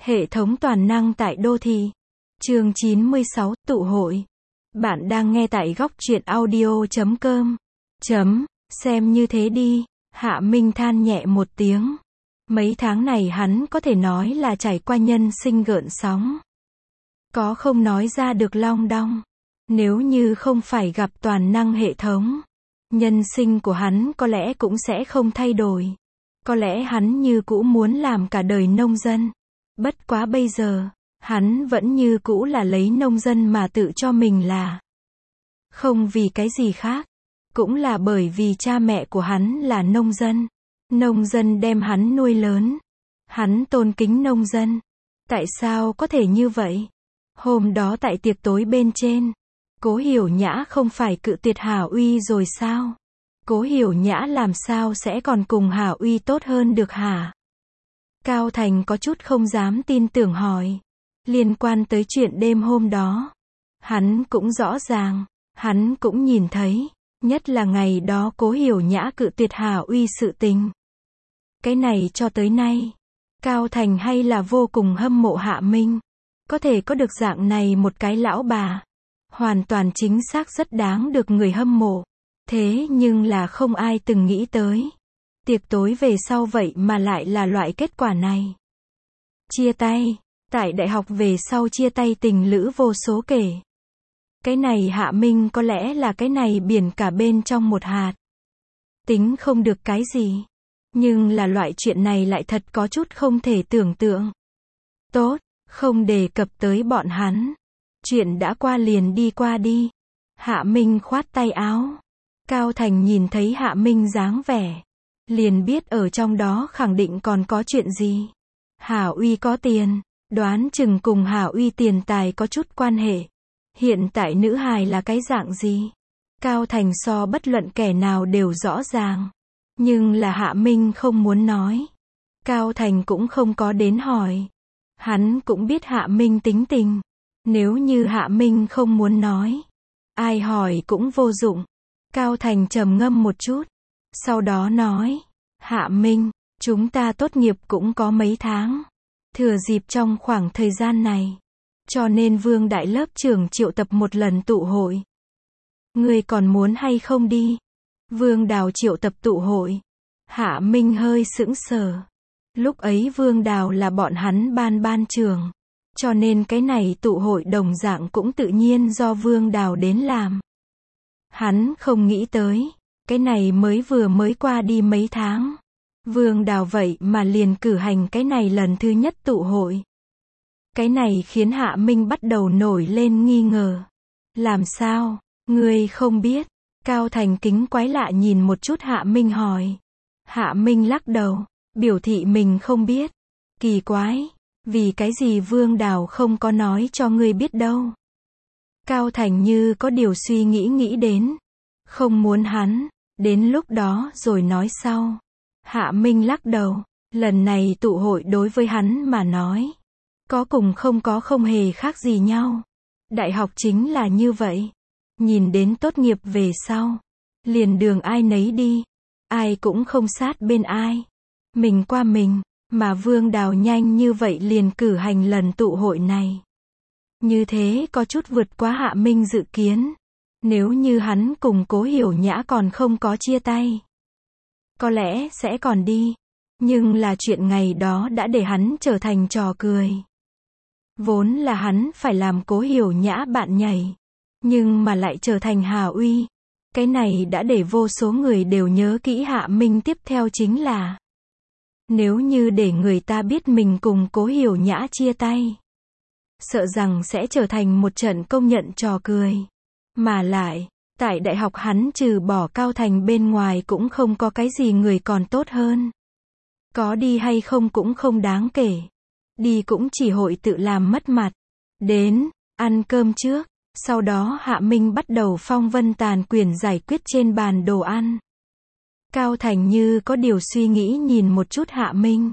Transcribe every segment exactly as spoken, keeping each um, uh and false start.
Hệ thống toàn năng tại đô thị. Chương chín mươi sáu, tụ hội. Bạn đang nghe tại góc truyện audio chấm com. Chấm, xem như thế đi. Hạ Minh than nhẹ một tiếng. Mấy tháng này hắn có thể nói là trải qua nhân sinh gợn sóng. Có không nói ra được long đong. Nếu như không phải gặp toàn năng hệ thống, nhân sinh của hắn có lẽ cũng sẽ không thay đổi. Có lẽ hắn như cũ muốn làm cả đời nông dân. Bất quá bây giờ, hắn vẫn như cũ là lấy nông dân mà tự cho mình là. Không vì cái gì khác. Cũng là bởi vì cha mẹ của hắn là nông dân. Nông dân đem hắn nuôi lớn. Hắn tôn kính nông dân. Tại sao có thể như vậy? Hôm đó tại tiệc tối bên trên, Cố Hiểu Nhã không phải cự tuyệt Hà Uy rồi sao? Cố Hiểu Nhã làm sao sẽ còn cùng Hà Uy tốt hơn được hả? Cao Thành có chút không dám tin tưởng hỏi. Liên quan tới chuyện đêm hôm đó, hắn cũng rõ ràng, hắn cũng nhìn thấy, nhất là ngày đó Cố Hiểu Nhã cự tuyệt Hà Uy sự tình. Cái này cho tới nay, Cao Thành hay là vô cùng hâm mộ Hạ Minh. Có thể có được dạng này một cái lão bà, hoàn toàn chính xác rất đáng được người hâm mộ. Thế nhưng là không ai từng nghĩ tới. Tiệc tối về sau vậy mà lại là loại kết quả này. Chia tay. Tại đại học về sau chia tay tình lữ vô số kể. Cái này Hạ Minh có lẽ là cái này biển cả bên trong một hạt. Tính không được cái gì. Nhưng là loại chuyện này lại thật có chút không thể tưởng tượng. Tốt, không đề cập tới bọn hắn. Chuyện đã qua liền đi qua đi. Hạ Minh khoát tay áo. Cao Thành nhìn thấy Hạ Minh dáng vẻ, liền biết ở trong đó khẳng định còn có chuyện gì. Hà Uy có tiền, đoán chừng cùng Hà Uy tiền tài có chút quan hệ. Hiện tại nữ hài là cái dạng gì? Cao Thành so bất luận kẻ nào đều rõ ràng. Nhưng là Hạ Minh không muốn nói. Cao Thành cũng không có đến hỏi. Hắn cũng biết Hạ Minh tính tình. Nếu như Hạ Minh không muốn nói, ai hỏi cũng vô dụng. Cao Thành trầm ngâm một chút. Sau đó nói, Hạ Minh, chúng ta tốt nghiệp cũng có mấy tháng. Thừa dịp trong khoảng thời gian này, cho nên Vương Đại lớp trưởng triệu tập một lần tụ hội. Ngươi còn muốn hay không đi? Vương Đào triệu tập tụ hội. Hạ Minh hơi sững sờ. Lúc ấy Vương Đào là bọn hắn ban ban trưởng. Cho nên cái này tụ hội đồng dạng cũng tự nhiên do Vương Đào đến làm. Hắn không nghĩ tới, cái này mới vừa mới qua đi mấy tháng. Vương Đào vậy mà liền cử hành cái này lần thứ nhất tụ hội. Cái này khiến Hạ Minh bắt đầu nổi lên nghi ngờ. Làm sao? Ngươi không biết? Cao Thành kính quái lạ nhìn một chút Hạ Minh hỏi. Hạ Minh lắc đầu, biểu thị mình không biết. Kỳ quái, vì cái gì Vương Đào không có nói cho ngươi biết đâu? Cao Thành như có điều suy nghĩ nghĩ đến. Không muốn hắn, đến lúc đó rồi nói sau. Hạ Minh lắc đầu, lần này tụ hội đối với hắn mà nói, có cùng không có không hề khác gì nhau. Đại học chính là như vậy. Nhìn đến tốt nghiệp về sau, liền đường ai nấy đi. Ai cũng không sát bên ai. Mình qua mình, mà Vương Đào nhanh như vậy liền cử hành lần tụ hội này. Như thế có chút vượt quá Hạ Minh dự kiến. Nếu như hắn cùng Cố Hiểu Nhã còn không có chia tay, có lẽ sẽ còn đi. Nhưng là chuyện ngày đó đã để hắn trở thành trò cười. Vốn là hắn phải làm Cố Hiểu Nhã bạn nhảy, nhưng mà lại trở thành Hà Uy. Cái này đã để vô số người đều nhớ kỹ Hạ Minh tiếp theo chính là, nếu như để người ta biết mình cùng Cố Hiểu Nhã chia tay, sợ rằng sẽ trở thành một trận công nhận trò cười. Mà lại, tại đại học hắn trừ bỏ Cao Thành bên ngoài cũng không có cái gì người còn tốt hơn. Có đi hay không cũng không đáng kể. Đi cũng chỉ hội tự làm mất mặt. Đến, ăn cơm trước. Sau đó Hạ Minh bắt đầu phong vân tàn quyển giải quyết trên bàn đồ ăn. Cao Thành như có điều suy nghĩ nhìn một chút Hạ Minh.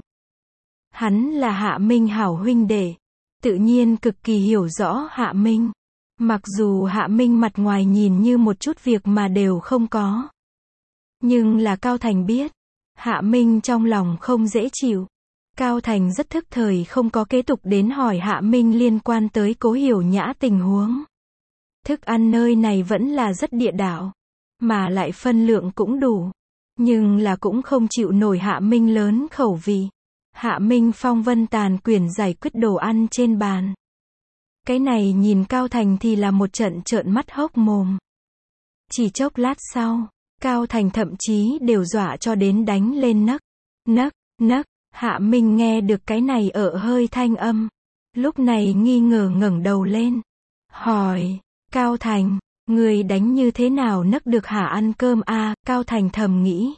Hắn là Hạ Minh hảo huynh đệ. Tự nhiên cực kỳ hiểu rõ Hạ Minh. Mặc dù Hạ Minh mặt ngoài nhìn như một chút việc mà đều không có. Nhưng là Cao Thành biết, Hạ Minh trong lòng không dễ chịu. Cao Thành rất thức thời không có kế tục đến hỏi Hạ Minh liên quan tới Cố Hiểu Nhã tình huống. Thức ăn nơi này vẫn là rất địa đạo, mà lại phân lượng cũng đủ, nhưng là cũng không chịu nổi Hạ Minh lớn khẩu vị. Hạ Minh phong vân tàn quyển giải quyết đồ ăn trên bàn. Cái này nhìn Cao Thành thì là một trận trợn mắt hốc mồm. Chỉ chốc lát sau, Cao Thành thậm chí đều dọa cho đến đánh lên nấc, nấc, nấc. Hạ Minh nghe được cái này ở hơi thanh âm. Lúc này nghi ngờ ngẩng đầu lên. Hỏi, Cao Thành, người đánh như thế nào nấc được hả ăn cơm a? À, Cao Thành thầm nghĩ.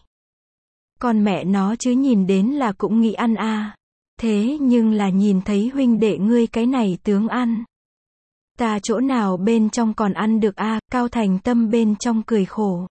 Con mẹ nó chứ nhìn đến là cũng nghĩ ăn a. À. Thế nhưng là nhìn thấy huynh đệ ngươi cái này tướng ăn. Ta chỗ nào bên trong còn ăn được a? À, Cao Thành tâm bên trong cười khổ.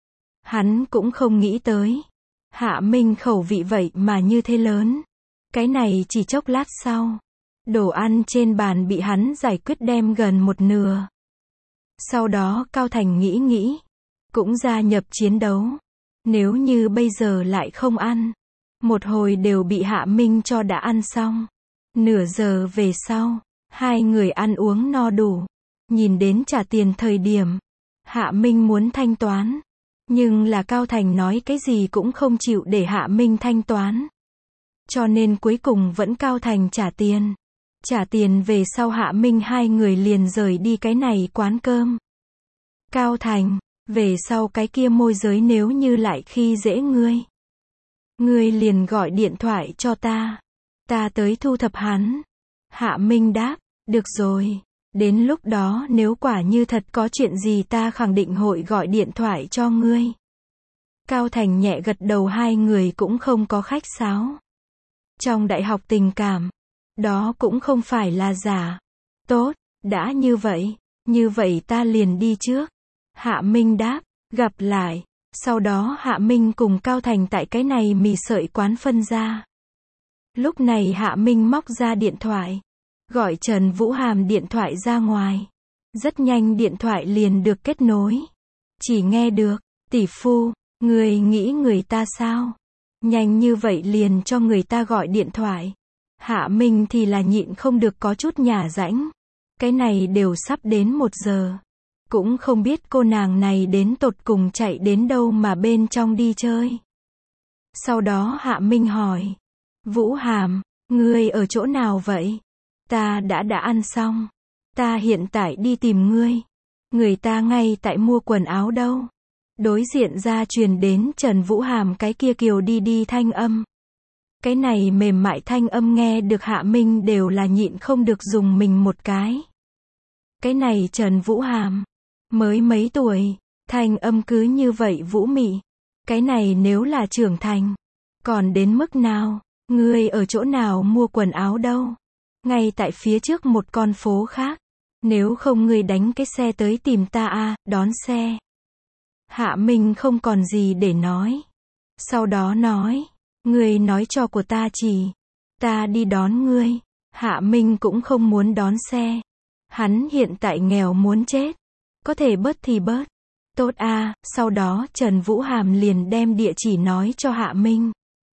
Hắn cũng không nghĩ tới. Hạ Minh khẩu vị vậy mà như thế lớn. Cái này chỉ chốc lát sau. Đồ ăn trên bàn bị hắn giải quyết đem gần một nửa. Sau đó Cao Thành nghĩ nghĩ. Cũng gia nhập chiến đấu. Nếu như bây giờ lại không ăn. Một hồi đều bị Hạ Minh cho đã ăn xong. Nửa giờ về sau. Hai người ăn uống no đủ. Nhìn đến trả tiền thời điểm. Hạ Minh muốn thanh toán. Nhưng là Cao Thành nói cái gì cũng không chịu để Hạ Minh thanh toán. Cho nên cuối cùng vẫn Cao Thành trả tiền. Trả tiền về sau Hạ Minh hai người liền rời đi cái này quán cơm. Cao Thành, về sau cái kia môi giới nếu như lại khi dễ ngươi. Ngươi liền gọi điện thoại cho ta. Ta tới thu thập hắn. Hạ Minh đáp, được rồi. Đến lúc đó nếu quả như thật có chuyện gì ta khẳng định hội gọi điện thoại cho ngươi. Cao Thành nhẹ gật đầu hai người cũng không có khách sáo. Trong đại học tình cảm, đó cũng không phải là giả. Tốt, đã như vậy, như vậy ta liền đi trước. Hạ Minh đáp, gặp lại. Sau đó Hạ Minh cùng Cao Thành tại cái này mì sợi quán phân ra. Lúc này Hạ Minh móc ra điện thoại. Gọi Trần Vũ Hàm điện thoại ra ngoài. Rất nhanh điện thoại liền được kết nối. Chỉ nghe được, tỷ phu, người nghĩ người ta sao? Nhanh như vậy liền cho người ta gọi điện thoại. Hạ Minh thì là nhịn không được có chút nhả rãnh. Cái này đều sắp đến một giờ. Cũng không biết cô nàng này đến tột cùng chạy đến đâu mà bên trong đi chơi. Sau đó Hạ Minh hỏi. Vũ Hàm, ngươi ở chỗ nào vậy? Ta đã đã ăn xong. Ta hiện tại đi tìm ngươi. Người ta ngay tại mua quần áo đâu. Đối diện ra truyền đến Trần Vũ Hàm cái kia kiều đi đi thanh âm. Cái này mềm mại thanh âm nghe được Hạ Minh đều là nhịn không được dùng mình một cái. Cái này Trần Vũ Hàm. Mới mấy tuổi. Thanh âm cứ như vậy vũ mị. Cái này nếu là trưởng thành. Còn đến mức nào? Ngươi ở chỗ nào mua quần áo đâu? Ngay tại phía trước một con phố khác. Nếu không ngươi đánh cái xe tới tìm ta a, à, đón xe. Hạ Minh không còn gì để nói. Sau đó nói. Ngươi nói cho của ta chỉ. Ta đi đón ngươi. Hạ Minh cũng không muốn đón xe. Hắn hiện tại nghèo muốn chết. Có thể bớt thì bớt. Tốt a, à, sau đó Trần Vũ Hàm liền đem địa chỉ nói cho Hạ Minh.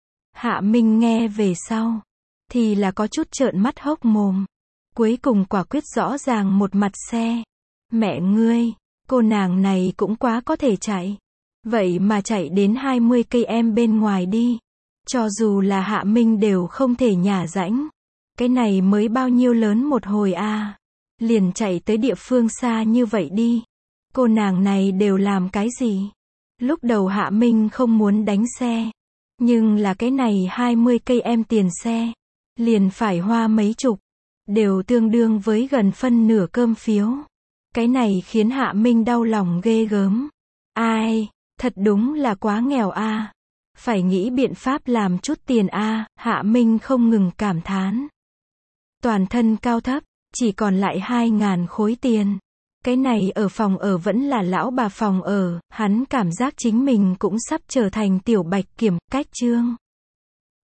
Hạ Minh nghe về sau. Thì là có chút trợn mắt hốc mồm. Cuối cùng quả quyết rõ ràng một mặt xe. Mẹ ngươi, cô nàng này cũng quá có thể chạy. Vậy mà chạy đến hai mươi cây em bên ngoài đi. Cho dù là Hạ Minh đều không thể nhả rãnh. Cái này mới bao nhiêu lớn một hồi a, à. Liền chạy tới địa phương xa như vậy đi. Cô nàng này đều làm cái gì? Lúc đầu Hạ Minh không muốn đánh xe. Nhưng là cái này hai mươi cây em tiền xe. Liền phải hoa mấy chục. Đều tương đương với gần phân nửa cơm phiếu. Cái này khiến Hạ Minh đau lòng ghê gớm. Ai, thật đúng là quá nghèo a. À. Phải nghĩ biện pháp làm chút tiền a, à. Hạ Minh không ngừng cảm thán. Toàn thân cao thấp, chỉ còn lại hai ngàn khối tiền. Cái này ở phòng ở vẫn là lão bà phòng ở, hắn cảm giác chính mình cũng sắp trở thành tiểu bạch kiểm, cách chương.